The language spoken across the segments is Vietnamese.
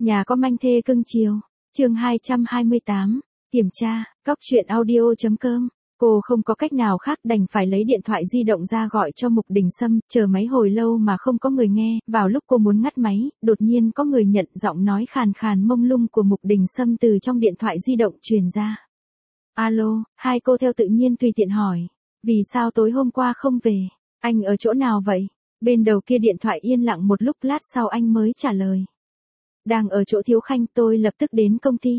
Nhà có manh thê cưng chiều. Chương 228, kiểm tra, cóc truyện audio.com. Cô không có cách nào khác đành phải lấy điện thoại di động ra gọi cho Mục Đình Sâm, chờ máy hồi lâu mà không có người nghe, vào lúc cô muốn ngắt máy, đột nhiên có người nhận giọng nói khàn khàn mông lung của Mục Đình Sâm từ trong điện thoại di động truyền ra. Alo, hai cô theo tự nhiên tùy tiện hỏi. Vì sao tối hôm qua không về? Anh ở chỗ nào vậy? Bên đầu kia điện thoại yên lặng một lúc, lát sau anh mới trả lời. Đang ở chỗ Thiếu Khanh, tôi lập tức đến công ty.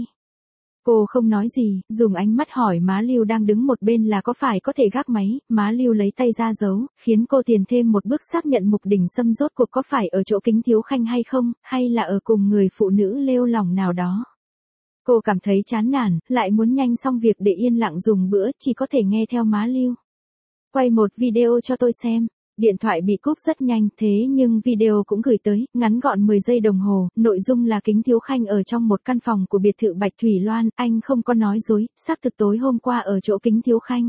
Cô không nói gì, dùng ánh mắt hỏi má Lưu đang đứng một bên là có phải có thể gác máy. Má Lưu lấy tay ra giấu, khiến cô tiền thêm một bước xác nhận Mục Đình Sâm rốt cuộc có phải ở chỗ Kính Thiếu Khanh hay không, hay là ở cùng người phụ nữ lêu lỏng nào đó. Cô cảm thấy chán nản, lại muốn nhanh xong việc để yên lặng dùng bữa, chỉ có thể nghe theo má Lưu. Quay một video cho tôi xem. Điện thoại bị cúp rất nhanh, thế nhưng video cũng gửi tới, ngắn gọn 10 giây đồng hồ, nội dung là Kính Thiếu Khanh ở trong một căn phòng của biệt thự Bạch Thủy Loan, anh không có nói dối, xác thực tối hôm qua ở chỗ Kính Thiếu Khanh.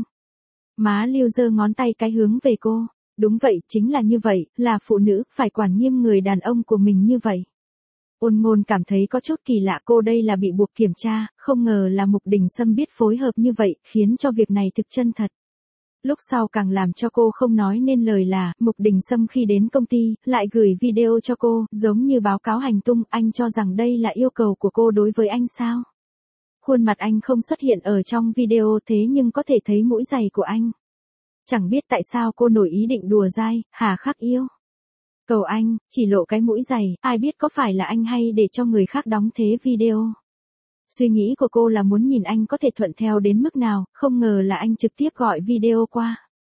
Má Lưu giơ ngón tay cái hướng về cô. Đúng vậy, chính là như vậy, là phụ nữ, phải quản nghiêm người đàn ông của mình như vậy. Ôn Ngôn cảm thấy có chút kỳ lạ, cô đây là bị buộc kiểm tra, không ngờ là Mục Đình Sâm biết phối hợp như vậy, khiến cho việc này thực chân thật. Lúc sau càng làm cho cô không nói nên lời là, Mục Đình Sâm khi đến công ty, lại gửi video cho cô, giống như báo cáo hành tung, anh cho rằng đây là yêu cầu của cô đối với anh sao? Khuôn mặt anh không xuất hiện ở trong video thế nhưng có thể thấy mũi giày của anh. Chẳng biết tại sao cô nổi ý định đùa dai, hà khắc yêu. Cầu anh, chỉ lộ cái mũi giày, ai biết có phải là anh hay để cho người khác đóng thế video. Suy nghĩ của cô là muốn nhìn anh có thể thuận theo đến mức nào, không ngờ là anh trực tiếp gọi video qua.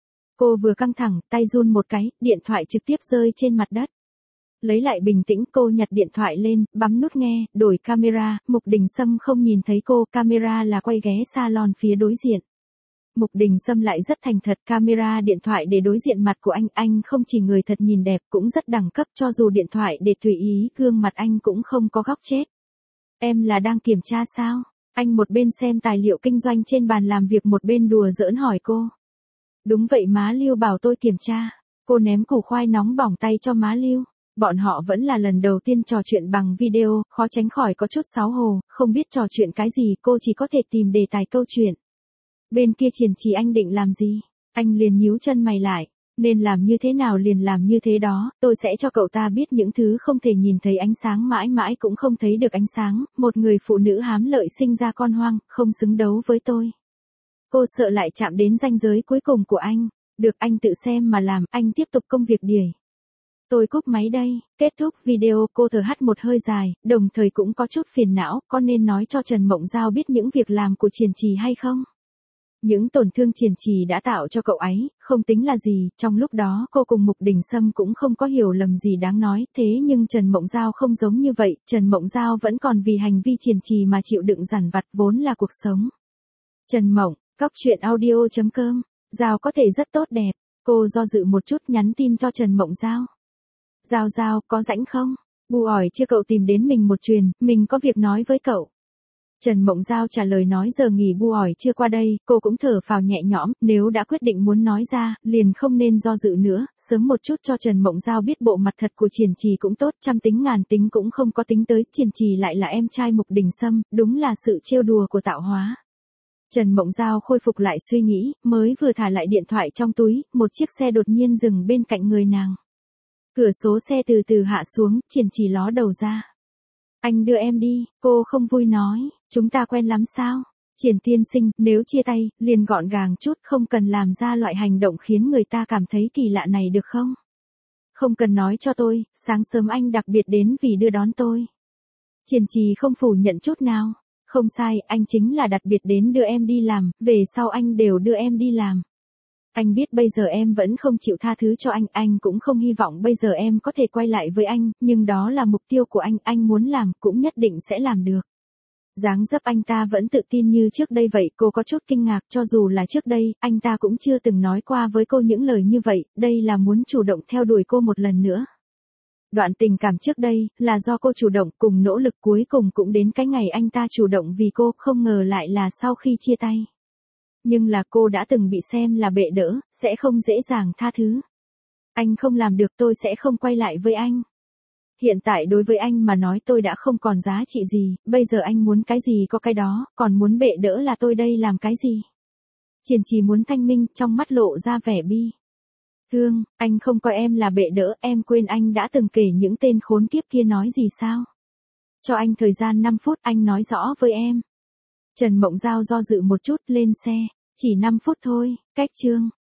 Cô vừa căng thẳng, tay run một cái, điện thoại trực tiếp rơi trên mặt đất. Lấy lại bình tĩnh, cô nhặt điện thoại lên, bấm nút nghe, đổi camera, Mục Đình Sâm không nhìn thấy cô, camera là quay ghé salon phía đối diện. Mục Đình Sâm lại rất thành thật, camera điện thoại để đối diện mặt của anh không chỉ người thật nhìn đẹp cũng rất đẳng cấp, cho dù điện thoại để tùy ý, gương mặt anh cũng không có góc chết. Em là đang kiểm tra sao? Anh một bên xem tài liệu kinh doanh trên bàn làm việc một bên đùa giỡn hỏi cô. Đúng vậy, má Lưu bảo tôi kiểm tra. Cô ném củ khoai nóng bỏng tay cho má Lưu. Bọn họ vẫn là lần đầu tiên trò chuyện bằng video, khó tránh khỏi có chút xáo hổ, không biết trò chuyện cái gì, cô chỉ có thể tìm đề tài câu chuyện. Bên kia Triển Trì anh định làm gì? Anh liền nhíu chân mày lại. Nên làm như thế nào liền làm như thế đó, tôi sẽ cho cậu ta biết những thứ không thể nhìn thấy ánh sáng mãi mãi cũng không thấy được ánh sáng, một người phụ nữ hám lợi sinh ra con hoang, không xứng đấu với tôi. Cô sợ lại chạm đến ranh giới cuối cùng của anh. Được, anh tự xem mà làm, anh tiếp tục công việc đỉa. Tôi cúp máy đây. Kết thúc video, cô thở hắt một hơi dài, đồng thời cũng có chút phiền não, có nên nói cho Trần Mộng Giao biết những việc làm của Triển Trì hay không? Những tổn thương Triển Trì đã tạo cho cậu ấy, không tính là gì, trong lúc đó cô cùng Mục Đình Sâm cũng không có hiểu lầm gì đáng nói, thế nhưng Trần Mộng Giao không giống như vậy, Trần Mộng Giao vẫn còn vì hành vi Triển Trì mà chịu đựng dằn vặt vốn là cuộc sống. Trần Mộng, cóc truyện audio.com, Giao có thể rất tốt đẹp, cô do dự một chút nhắn tin cho Trần Mộng Giao. Giao, có rảnh không? Bu ỏi chưa cậu tìm đến mình một chuyền, mình có việc nói với cậu. Trần Mộng Giao trả lời nói giờ nghỉ bu ỏi chưa qua đây, cô cũng thở phào nhẹ nhõm, nếu đã quyết định muốn nói ra, liền không nên do dự nữa, sớm một chút cho Trần Mộng Giao biết bộ mặt thật của Triển Trì cũng tốt, trăm tính ngàn tính cũng không có tính tới, Triển Trì lại là em trai Mục Đình Sâm, đúng là sự trêu đùa của tạo hóa. Trần Mộng Giao khôi phục lại suy nghĩ, mới vừa thả lại điện thoại trong túi, một chiếc xe đột nhiên dừng bên cạnh người nàng. Cửa số xe từ từ hạ xuống, Triển Trì ló đầu ra. Anh đưa em đi, cô không vui nói, chúng ta quen lắm sao? Triển tiên sinh, nếu chia tay, liền gọn gàng chút, không cần làm ra loại hành động khiến người ta cảm thấy kỳ lạ này được không? Không cần nói cho tôi, sáng sớm anh đặc biệt đến vì đưa đón tôi. Triển Trì không phủ nhận chút nào. Không sai, anh chính là đặc biệt đến đưa em đi làm, về sau anh đều đưa em đi làm. Anh biết bây giờ em vẫn không chịu tha thứ cho anh cũng không hy vọng bây giờ em có thể quay lại với anh, nhưng đó là mục tiêu của anh muốn làm, cũng nhất định sẽ làm được. Dáng dấp anh ta vẫn tự tin như trước đây vậy, cô có chút kinh ngạc, cho dù là trước đây, anh ta cũng chưa từng nói qua với cô những lời như vậy, đây là muốn chủ động theo đuổi cô một lần nữa. Đoạn tình cảm trước đây, là do cô chủ động, cùng nỗ lực cuối cùng cũng đến cái ngày anh ta chủ động vì cô, không ngờ lại là sau khi chia tay. Nhưng là cô đã từng bị xem là bệ đỡ, sẽ không dễ dàng tha thứ. Anh không làm được, tôi sẽ không quay lại với anh. Hiện tại đối với anh mà nói tôi đã không còn giá trị gì, bây giờ anh muốn cái gì có cái đó, còn muốn bệ đỡ là tôi đây làm cái gì? Triển Trì muốn thanh minh, trong mắt lộ ra vẻ bi thương, anh không coi em là bệ đỡ, em quên anh đã từng kể những tên khốn kiếp kia nói gì sao? Cho anh thời gian 5 phút, anh nói rõ với em. Trần Mộng Giao do dự một chút, lên xe. Chỉ 5 phút thôi, cách Trương